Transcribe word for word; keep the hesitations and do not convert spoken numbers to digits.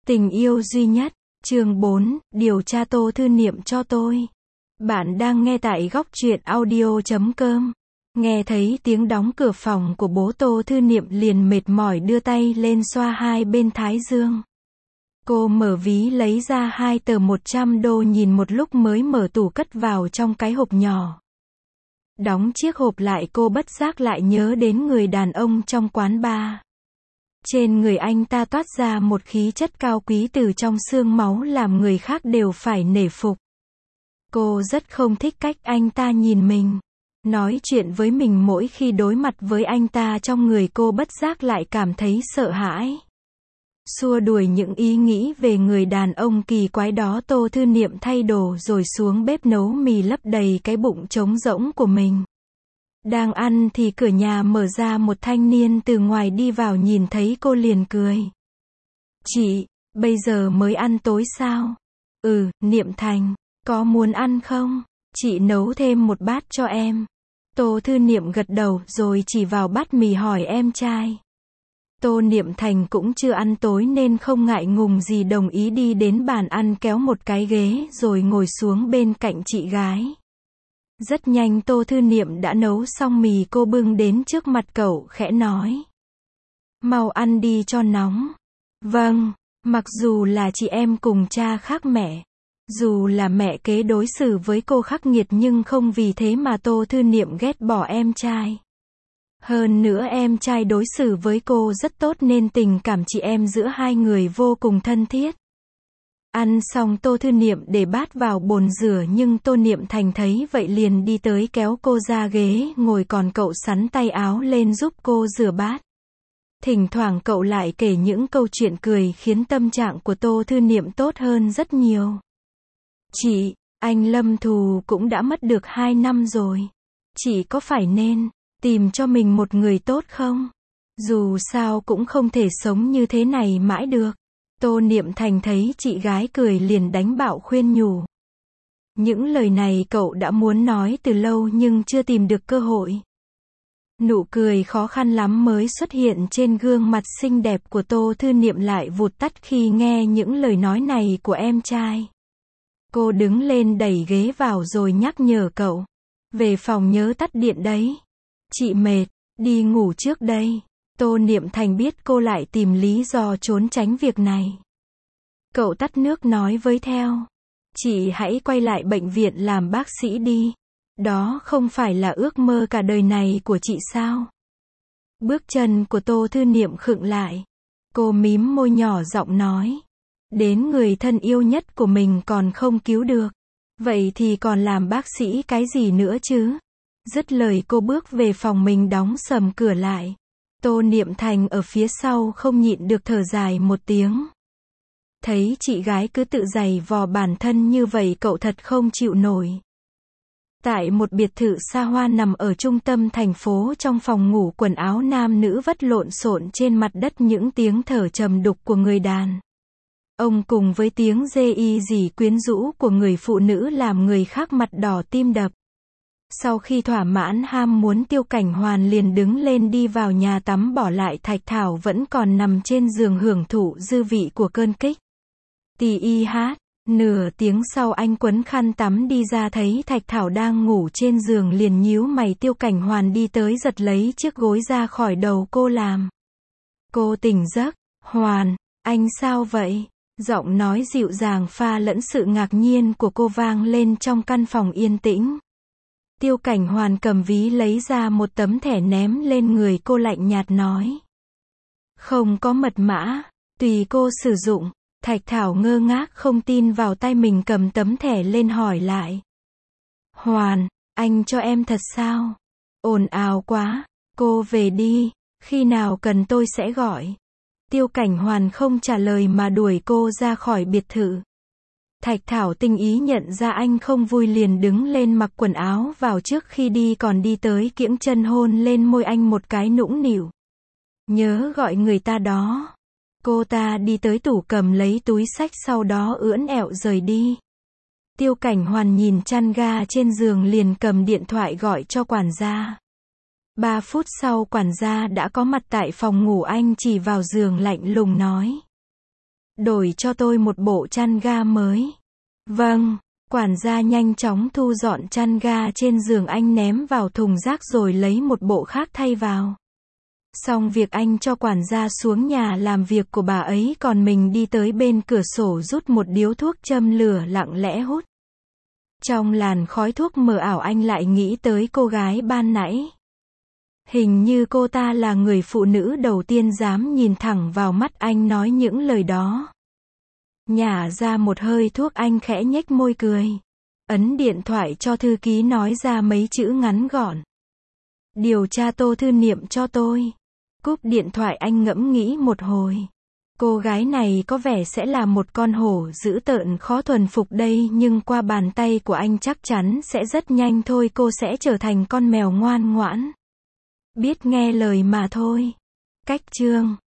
Tình yêu duy nhất, chương bốn, điều tra Tô Thư Niệm cho tôi. Bạn đang nghe tại góc truyện audio chấm com. Nghe thấy tiếng đóng cửa phòng của bố Tô Thư Niệm liền mệt mỏi đưa tay lên xoa hai bên thái dương. Cô mở ví lấy ra hai tờ một trăm đô nhìn một lúc mới mở tủ cất vào trong cái hộp nhỏ. Đóng chiếc hộp lại cô bất giác lại nhớ đến người đàn ông trong quán bar. Trên người anh ta toát ra một khí chất cao quý từ trong xương máu làm người khác đều phải nể phục. Cô rất không thích cách anh ta nhìn mình. Nói chuyện với mình mỗi khi đối mặt với anh ta trong người cô bất giác lại cảm thấy sợ hãi. Xua đuổi những ý nghĩ về người đàn ông kỳ quái đó, Tô Thư Niệm thay đồ rồi xuống bếp nấu mì lấp đầy cái bụng trống rỗng của mình. Đang ăn thì cửa nhà mở ra, một thanh niên từ ngoài đi vào nhìn thấy cô liền cười. Chị, bây giờ mới ăn tối sao? Ừ, Niệm Thành, có muốn ăn không? Chị nấu thêm một bát cho em. Tô Thư Niệm gật đầu rồi chỉ vào bát mì hỏi em trai. Tô Niệm Thành cũng chưa ăn tối nên không ngại ngùng gì đồng ý đi đến bàn ăn kéo một cái ghế rồi ngồi xuống bên cạnh chị gái. Rất nhanh Tô Thư Niệm đã nấu xong mì, cô bưng đến trước mặt cậu khẽ nói. Mau ăn đi cho nóng. Vâng, mặc dù là chị em cùng cha khác mẹ, dù là mẹ kế đối xử với cô khắc nghiệt nhưng không vì thế mà Tô Thư Niệm ghét bỏ em trai. Hơn nữa em trai đối xử với cô rất tốt nên tình cảm chị em giữa hai người vô cùng thân thiết. Ăn xong Tô Thư Niệm để bát vào bồn rửa nhưng Tô Niệm Thành thấy vậy liền đi tới kéo cô ra ghế ngồi, còn cậu xắn tay áo lên giúp cô rửa bát. Thỉnh thoảng cậu lại kể những câu chuyện cười khiến tâm trạng của Tô Thư Niệm tốt hơn rất nhiều. Chị, anh Lâm Thù cũng đã mất được hai năm rồi. Chị có phải nên tìm cho mình một người tốt không? Dù sao cũng không thể sống như thế này mãi được. Tô Niệm Thành thấy chị gái cười liền đánh bạo khuyên nhủ. Những lời này cậu đã muốn nói từ lâu nhưng chưa tìm được cơ hội. Nụ cười khó khăn lắm mới xuất hiện trên gương mặt xinh đẹp của Tô Thư Niệm lại vụt tắt khi nghe những lời nói này của em trai. Cô đứng lên đẩy ghế vào rồi nhắc nhở cậu. Về phòng nhớ tắt điện đấy. Chị mệt, đi ngủ trước đây. Tô Niệm Thành biết cô lại tìm lý do trốn tránh việc này. Cậu tắt nước nói với theo. Chị hãy quay lại bệnh viện làm bác sĩ đi. Đó không phải là ước mơ cả đời này của chị sao? Bước chân của Tô Thư Niệm khựng lại. Cô mím môi nhỏ giọng nói. Đến người thân yêu nhất của mình còn không cứu được. Vậy thì còn làm bác sĩ cái gì nữa chứ? Dứt lời cô bước về phòng mình đóng sầm cửa lại. Tô Niệm Thành ở phía sau không nhịn được thở dài một tiếng. Thấy chị gái cứ tự giày vò bản thân như vậy cậu thật không chịu nổi. Tại một biệt thự xa hoa nằm ở trung tâm thành phố, trong phòng ngủ quần áo nam nữ vất lộn xộn trên mặt đất, những tiếng thở trầm đục của người đàn ông cùng với tiếng rê y rỉ quyến rũ của người phụ nữ làm người khác mặt đỏ tim đập. Sau khi thỏa mãn ham muốn, Tiêu Cảnh Hoàn liền đứng lên đi vào nhà tắm, bỏ lại Thạch Thảo vẫn còn nằm trên giường hưởng thụ dư vị của cơn kích. Tì y hát, nửa tiếng sau anh quấn khăn tắm đi ra thấy Thạch Thảo đang ngủ trên giường liền nhíu mày. Tiêu Cảnh Hoàn đi tới giật lấy chiếc gối ra khỏi đầu cô làm cô tỉnh giấc. Hoàn, anh sao vậy? Giọng nói dịu dàng pha lẫn sự ngạc nhiên của cô vang lên trong căn phòng yên tĩnh. Tiêu Cảnh Hoàn cầm ví lấy ra một tấm thẻ ném lên người cô, lạnh nhạt nói. Không có mật mã, tùy cô sử dụng. Thạch Thảo ngơ ngác không tin vào tay mình, cầm tấm thẻ lên hỏi lại. Hoàn, anh cho em thật sao? Ồn ào quá, cô về đi, khi nào cần tôi sẽ gọi. Tiêu Cảnh Hoàn không trả lời mà đuổi cô ra khỏi biệt thự. Thạch Thảo tinh ý nhận ra anh không vui liền đứng lên mặc quần áo vào, trước khi đi còn đi tới kiễng chân hôn lên môi anh một cái nũng nịu. Nhớ gọi người ta đó. Cô ta đi tới tủ cầm lấy túi xách, sau đó ưỡn ẹo rời đi. Tiêu Cảnh Hoàn nhìn chăn ga trên giường liền cầm điện thoại gọi cho quản gia. Ba phút sau quản gia đã có mặt tại phòng ngủ, anh chỉ vào giường lạnh lùng nói. Đổi cho tôi một bộ chăn ga mới. Vâng. Quản gia nhanh chóng thu dọn chăn ga trên giường anh ném vào thùng rác rồi lấy một bộ khác thay vào. Xong việc anh cho quản gia xuống nhà làm việc của bà ấy, còn mình đi tới bên cửa sổ rút một điếu thuốc châm lửa lặng lẽ hút. Trong làn khói thuốc mờ ảo anh lại nghĩ tới cô gái ban nãy. Hình như cô ta là người phụ nữ đầu tiên dám nhìn thẳng vào mắt anh nói những lời đó. Nhả ra một hơi thuốc anh khẽ nhếch môi cười. Ấn điện thoại cho thư ký nói ra mấy chữ ngắn gọn. Điều tra Tô Thư Niệm cho tôi. Cúp điện thoại anh ngẫm nghĩ một hồi. Cô gái này có vẻ sẽ là một con hổ dữ tợn khó thuần phục đây, nhưng qua bàn tay của anh chắc chắn sẽ rất nhanh thôi cô sẽ trở thành con mèo ngoan ngoãn. Biết nghe lời mà thôi. Cách chương